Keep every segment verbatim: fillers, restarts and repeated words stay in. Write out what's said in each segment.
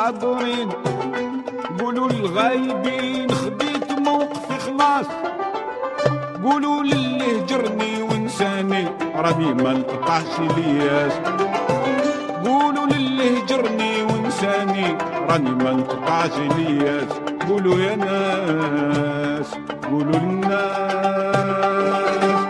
الحاضرين قولوا للغايبين خديت موقفي خلاص. قولوا للي هجرني ونساني راني ما نقطعش لياس. قولوا للي هجرني ونساني راني ما نقطعش لياس. قولوا يا ناس قولوا للناس.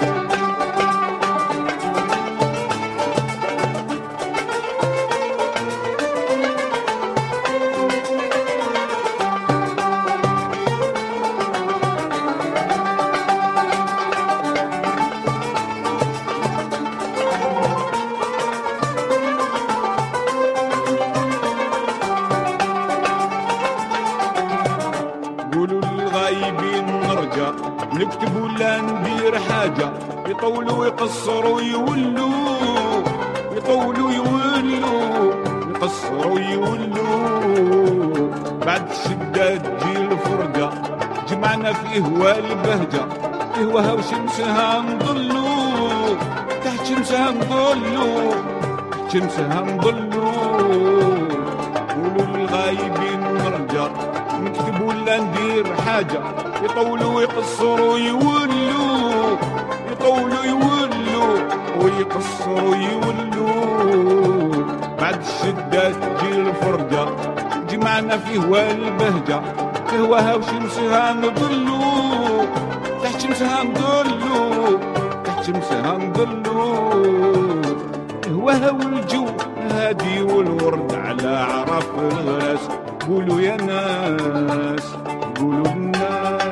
نكتب ولا ندير حاجة يطولوا يقصروا يولوا. يطولوا يولوا يقصروا يولوا. بعد الشدة تجي الفرقة جمعنا فيه هوا البهجة. فيه وها وشمسها نضلوا تحت شمسها نضلوا تحت شمسها نضلوا. قولوا للغايبين نرجع نكتب ولا ندير حاجة يطولوا يقصروا يولوا. يطولوا يولوا ويقصروا يولوا. بعد الشدة تجي الفرجة جمعنا فيه هوا البهجة. فيه وها وشمسها نضلوا تحت شمسها نضلوا تحت شمسها نضلوا. هواها والجو هادي والورد على عرف الغاس. قولوا يا ناس قولوا الناس.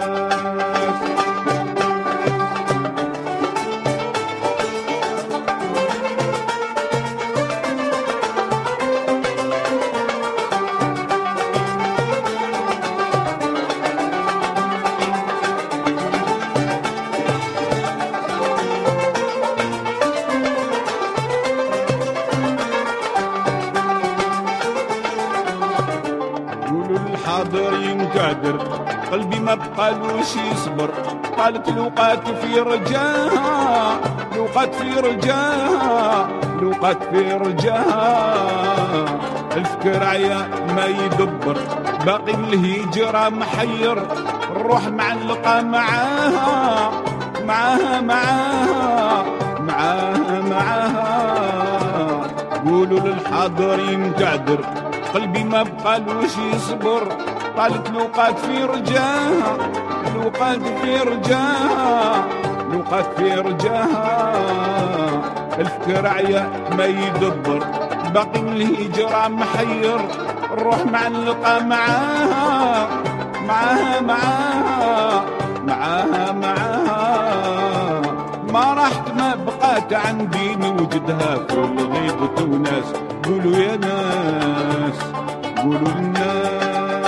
الحاضرين قادر قلبي ما بقالوش يصبر. طالت الوقات في رجاها الوقات في رجاها الوقات في رجاها. الفكر عيا ما يدبر باقي الهجرة محير. الروح معلقة معاها معاها معاها معاها معاها. قولوا للحاضرين قادر قلبي ما بقالوش يصبر. طالت الوقات في رجاها الوقات في رجاها الوقات في رجاها. الفكر عيا ما يدبر باقي الهجرة محير. الروح معلقة معاها معاها معاها معاها معاها. ما راحت ما بقات عندي نوجدها في الغيبة وناس. قولوا يا ناس قولوا الناس.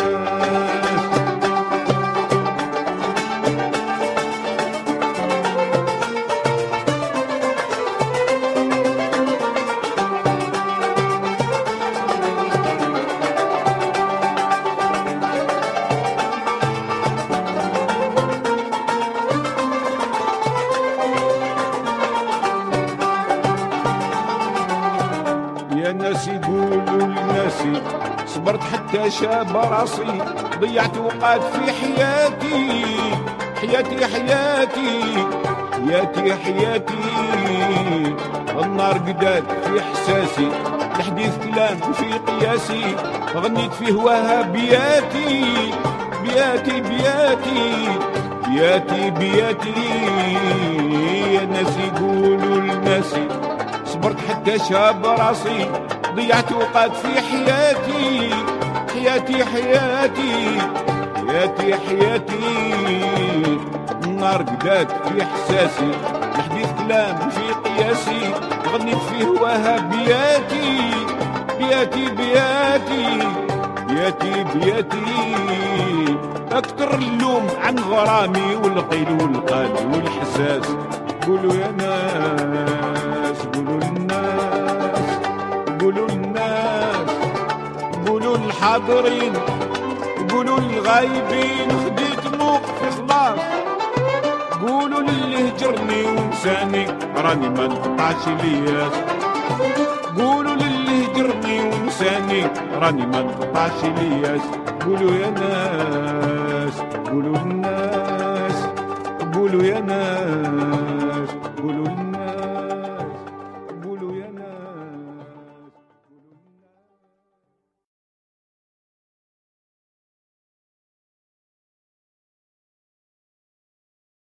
ناسي قولوا لناسي صبرت حتى شاب راسي. ضيعت وقات في حياتي حياتي حياتي حياتي حياتي. النار قدات في احساسي الحديث كلام في قياسي. غنيت فيه وها بياتي بياتي بياتي بياتي بياتي. يا ناسي قولوا لناسي صبرت حتى شاب راسي. ضيعت وقات في حياتي حياتي حياتي حياتي حياتي. النار قدات في احساسي الحديث كلام في قياسي. غنيت فيه وها بياتي بياتي بياتي بياتي بياتي. اكتر اللوم عن غرامي والقيل والقال والحساس. قولوا يا ناس قولوا للناس قولوا للناس. قولوا للحاضرين قولوا للغايبين خديت موقفي خلاص. قولوا للي هجرني ونساني راني ما نقطعش لياس. قولوا للي هجرني نسيني ونساني راني ما نقطعش الياس. قولوا يا ناس قولوا الناس قولوا يا ناس